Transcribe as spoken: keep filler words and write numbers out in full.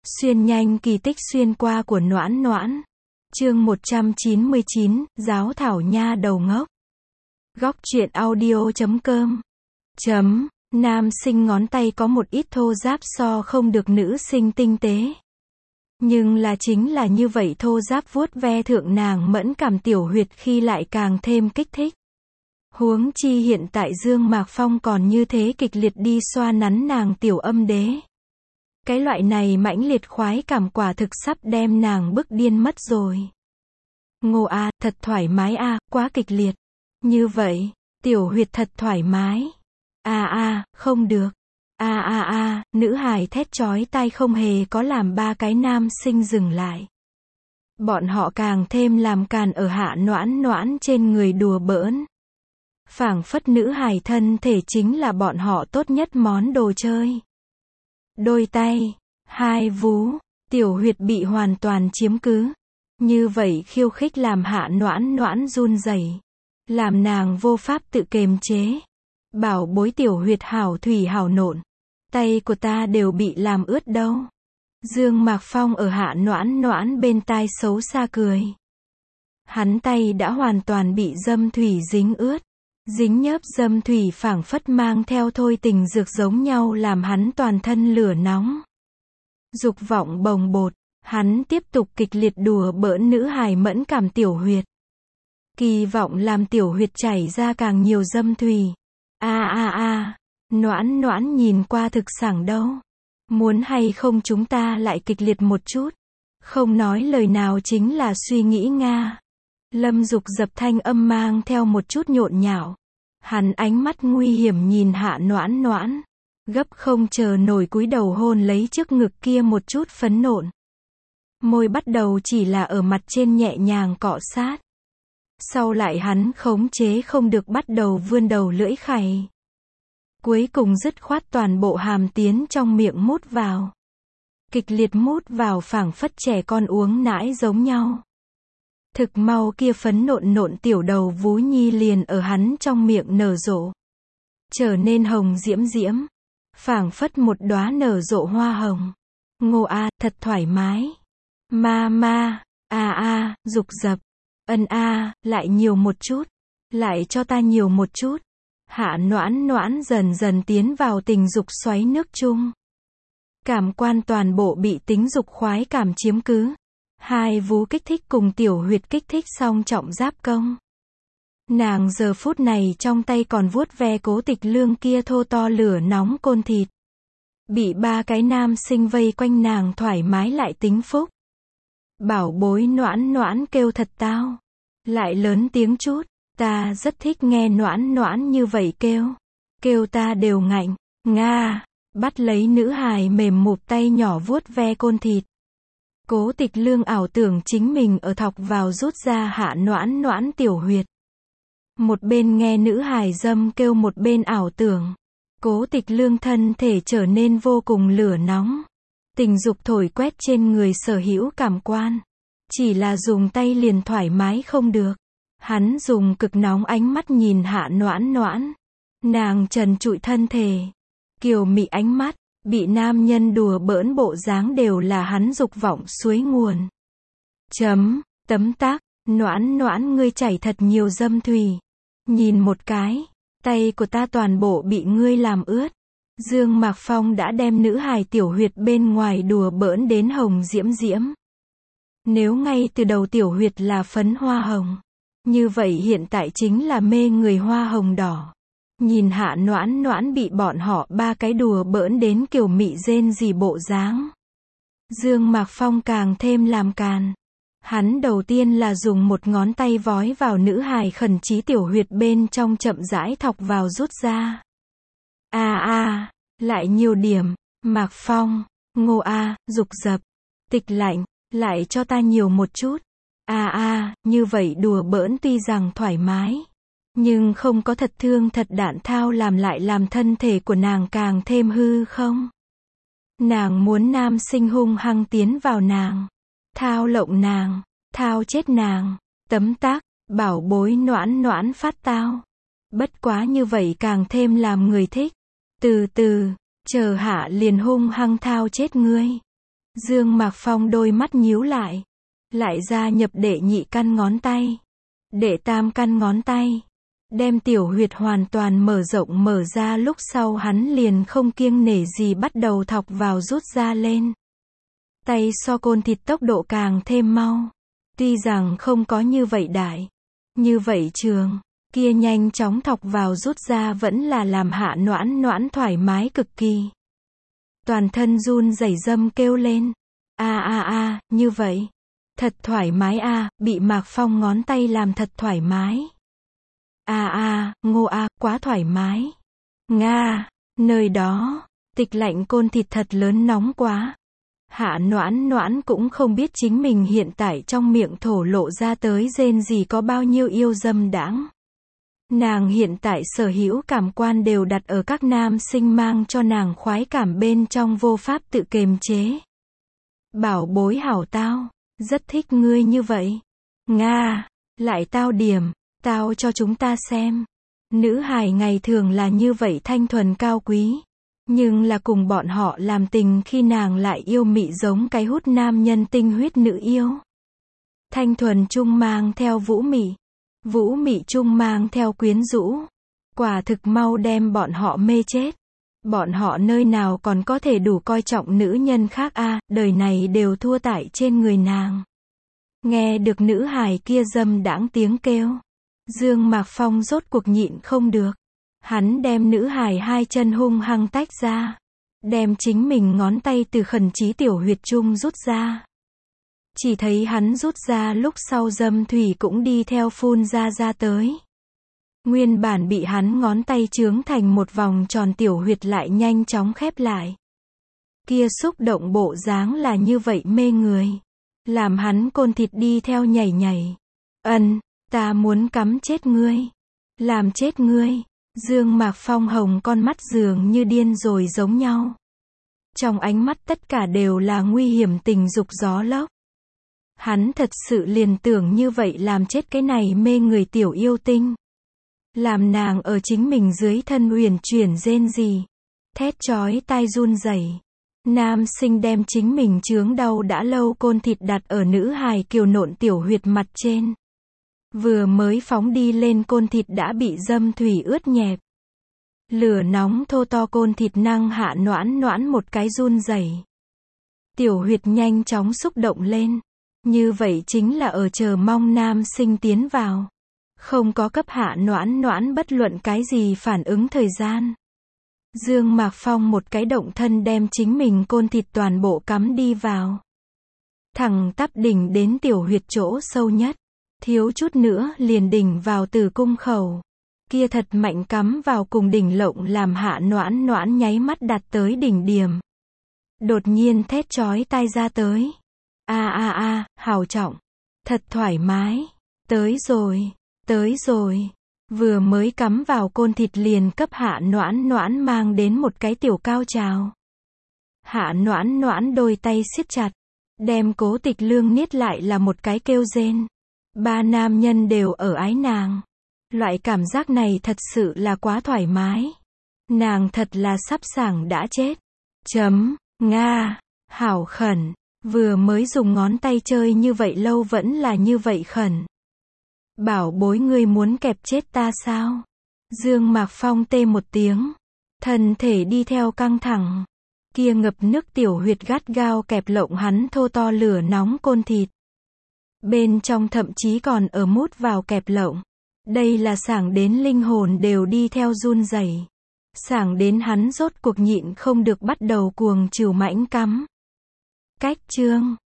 Xuyên nhanh kỳ tích xuyên qua của Noãn Noãn. Chương một trăm chín mươi chín, Giáo thảo nha đầu ngốc. Góc truyện audio chấm com. Chấm, nam sinh ngón tay có một ít thô ráp so không được nữ sinh tinh tế. Nhưng là chính là như vậy thô ráp vuốt ve thượng nàng mẫn cảm tiểu huyệt khi lại càng thêm kích thích. Huống chi hiện tại Dương Mạc Phong còn như thế kịch liệt đi xoa nắn nàng tiểu âm đế. Cái loại này mãnh liệt khoái cảm quả thực sắp đem nàng bức điên mất rồi. Ngô a, thật thoải mái a, quá kịch liệt. Như vậy, tiểu huyệt thật thoải mái. A a, không được. A a a, nữ hài thét chói tai không hề có làm ba cái nam sinh dừng lại. Bọn họ càng thêm làm càn ở Hạ Noãn Noãn trên người đùa bỡn. Phảng phất nữ hài thân thể chính là bọn họ tốt nhất món đồ chơi. Đôi tay, hai vú, tiểu huyệt bị hoàn toàn chiếm cứ. Như vậy khiêu khích làm Hạ Noãn Noãn run rẩy, làm nàng vô pháp tự kiềm chế. Bảo bối tiểu huyệt hảo thủy hảo nộn, tay của ta đều bị làm ướt đâu. Dương Mạc Phong ở Hạ Noãn Noãn bên tai xấu xa cười. Hắn tay đã hoàn toàn bị dâm thủy dính ướt. Dính nhớp dâm thủy phảng phất mang theo thôi tình dược giống nhau làm hắn toàn thân lửa nóng. Dục vọng bồng bột, hắn tiếp tục kịch liệt đùa bỡn nữ hài mẫn cảm tiểu huyệt. Kỳ vọng làm tiểu huyệt chảy ra càng nhiều dâm thủy. A a a, Noãn Noãn nhìn qua thực sảng đâu. Muốn hay không chúng ta lại kịch liệt một chút. Không nói lời nào chính là suy nghĩ Nga. Lâm Dục Dập thanh âm mang theo một chút nhộn nhạo. Hắn ánh mắt nguy hiểm nhìn Hạ Noãn Noãn. Gấp không chờ nổi cúi đầu hôn lấy trước ngực kia một chút phấn nộn. Môi bắt đầu chỉ là ở mặt trên nhẹ nhàng cọ sát. Sau lại hắn khống chế không được bắt đầu vươn đầu lưỡi khày. Cuối cùng dứt khoát toàn bộ hàm tiến trong miệng mút vào. Kịch liệt mút vào phảng phất trẻ con uống nãi giống nhau. Thực mau kia phấn nộn nộn tiểu đầu vú nhi liền ở hắn trong miệng nở rộ. Trở nên hồng diễm diễm. Phảng phất một đóa nở rộ hoa hồng. Ngô a, thật thoải mái. Ma ma, a a, dục dập. Ân a, lại nhiều một chút. Lại cho ta nhiều một chút. Hạ Noãn Noãn dần dần tiến vào tình dục xoáy nước chung. Cảm quan toàn bộ bị tính dục khoái cảm chiếm cứ. Hai vú kích thích cùng tiểu huyệt kích thích song trọng giáp công. Nàng giờ phút này trong tay còn vuốt ve Cố Tịch Lương kia thô to lửa nóng côn thịt. Bị ba cái nam sinh vây quanh nàng thoải mái lại tính phúc. Bảo bối Noãn Noãn kêu thật tao. Lại lớn tiếng chút, ta rất thích nghe Noãn Noãn như vậy kêu. Kêu ta đều ngạnh, Nga, bắt lấy nữ hài mềm mụp tay nhỏ vuốt ve côn thịt. Cố Tịch Lương ảo tưởng chính mình ở thọc vào rút ra Hạ Noãn Noãn tiểu huyệt. Một bên nghe nữ hài dâm kêu một bên ảo tưởng. Cố Tịch Lương thân thể trở nên vô cùng lửa nóng. Tình dục thổi quét trên người sở hữu cảm quan. Chỉ là dùng tay liền thoải mái không được. Hắn dùng cực nóng ánh mắt nhìn Hạ Noãn Noãn. Nàng trần trụi thân thể. Kiều mị ánh mắt. Bị nam nhân đùa bỡn bộ dáng đều là hắn dục vọng suối nguồn. Chấm, tấm tắc, Noãn Noãn ngươi chảy thật nhiều dâm thủy. Nhìn một cái, tay của ta toàn bộ bị ngươi làm ướt. Dương Mạc Phong đã đem nữ hài tiểu huyệt bên ngoài đùa bỡn đến hồng diễm diễm. Nếu ngay từ đầu tiểu huyệt là phấn hoa hồng, như vậy hiện tại chính là mê người hoa hồng đỏ. Nhìn Hạ Noãn Noãn bị bọn họ ba cái đùa bỡn đến kiểu mị rên rỉ bộ dáng. Dương Mạc Phong càng thêm làm càn. Hắn đầu tiên là dùng một ngón tay vói vào nữ hài khẩn trí tiểu huyệt bên trong chậm rãi thọc vào rút ra. A a, lại nhiều điểm, Mạc Phong, Ngô a, dục dập, Tịch Lạnh, lại cho ta nhiều một chút. A a, như vậy đùa bỡn tuy rằng thoải mái. Nhưng không có thật thương thật đạn thao làm lại làm thân thể của nàng càng thêm hư không. Nàng muốn nam sinh hung hăng tiến vào nàng. Thao lộng nàng. Thao chết nàng. Tấm tắc. Bảo bối Noãn Noãn phát tao. Bất quá như vậy càng thêm làm người thích. Từ từ. Chờ hạ liền hung hăng thao chết ngươi. Dương Mạc Phong đôi mắt nhíu lại. Lại gia nhập đệ nhị căn ngón tay. Đệ tam căn ngón tay. Đem tiểu huyệt hoàn toàn mở rộng mở ra, lúc sau hắn liền không kiêng nể gì bắt đầu thọc vào rút ra lên. Tay so côn thịt tốc độ càng thêm mau. Tuy rằng không có như vậy đại, như vậy trường, kia nhanh chóng thọc vào rút ra vẫn là làm Hạ Noãn Noãn thoải mái cực kỳ. Toàn thân run rẩy dâm kêu lên. A a a, như vậy. Thật thoải mái a, à, bị Mạc Phong ngón tay làm thật thoải mái. A a, à, Ngô a, à, quá thoải mái. Nga, nơi đó, tịch lạnh côn thịt thật lớn nóng quá. Hạ Noãn Noãn cũng không biết chính mình hiện tại trong miệng thổ lộ ra tới rên gì có bao nhiêu yêu dâm đãng. Nàng hiện tại sở hữu cảm quan đều đặt ở các nam sinh mang cho nàng khoái cảm bên trong vô pháp tự kiềm chế. Bảo bối hảo tao, rất thích ngươi như vậy. Nga, lại tao điểm, tao cho chúng ta xem. Nữ hài ngày thường là như vậy thanh thuần cao quý. Nhưng là cùng bọn họ làm tình khi nàng lại yêu mị giống cái hút nam nhân tinh huyết nữ yêu. Thanh thuần chung mang theo vũ mị. Vũ mị chung mang theo quyến rũ. Quả thực mau đem bọn họ mê chết. Bọn họ nơi nào còn có thể đủ coi trọng nữ nhân khác a, à, đời này đều thua tại trên người nàng. Nghe được nữ hài kia dâm đãng tiếng kêu. Dương Mạc Phong rốt cuộc nhịn không được. Hắn đem nữ hài hai chân hung hăng tách ra. Đem chính mình ngón tay từ khẩn trí tiểu huyệt trung rút ra. Chỉ thấy hắn rút ra lúc sau dâm thủy cũng đi theo phun ra ra tới. Nguyên bản bị hắn ngón tay chướng thành một vòng tròn tiểu huyệt lại nhanh chóng khép lại. Kia xúc động bộ dáng là như vậy mê người. Làm hắn côn thịt đi theo nhảy nhảy. Ân, ta muốn cắm chết ngươi. Làm chết ngươi. Dương Mạc Phong hồng con mắt dường như điên rồi giống nhau. Trong ánh mắt tất cả đều là nguy hiểm tình dục gió lốc. Hắn thật sự liền tưởng như vậy làm chết cái này mê người tiểu yêu tinh. Làm nàng ở chính mình dưới thân uyển chuyển rên rỉ. Thét chói tai run rẩy. Nam sinh đem chính mình chướng đau đã lâu côn thịt đặt ở nữ hài kiều nộn tiểu huyệt mặt trên. Vừa mới phóng đi lên côn thịt đã bị dâm thủy ướt nhẹp. Lửa nóng thô to côn thịt năng Hạ Noãn Noãn một cái run rẩy. Tiểu huyệt nhanh chóng xúc động lên. Như vậy chính là ở chờ mong nam sinh tiến vào. Không có cấp Hạ Noãn Noãn bất luận cái gì phản ứng thời gian. Dương Mạc Phong một cái động thân đem chính mình côn thịt toàn bộ cắm đi vào. Thẳng tắp đỉnh đến tiểu huyệt chỗ sâu nhất. Thiếu chút nữa liền đỉnh vào tử cung khẩu. Kia thật mạnh cắm vào cùng đỉnh lộng làm Hạ Noãn Noãn nháy mắt đặt tới đỉnh điểm. Đột nhiên thét chói tai ra tới. A a a, hào trọng. Thật thoải mái. Tới rồi, tới rồi. Vừa mới cắm vào côn thịt liền cấp Hạ Noãn Noãn mang đến một cái tiểu cao trào. Hạ Noãn Noãn đôi tay siết chặt. Đem Cố Tịch Lương niết lại là một cái kêu rên. Ba nam nhân đều ở ái nàng. Loại cảm giác này thật sự là quá thoải mái. Nàng thật là sắp sảng đã chết. Chấm, Nga, hảo khẩn. Vừa mới dùng ngón tay chơi như vậy lâu vẫn là như vậy khẩn. Bảo bối ngươi muốn kẹp chết ta sao? Dương Mạc Phong tê một tiếng. Thân thể đi theo căng thẳng. Kia ngập nước tiểu huyệt gắt gao kẹp lộng hắn thô to lửa nóng côn thịt. Bên trong thậm chí còn ở mút vào kẹp lộng. Đây là sảng đến linh hồn đều đi theo run rẩy. Sảng đến hắn rốt cuộc nhịn không được bắt đầu cuồng trừu mãnh cắm. Cách chương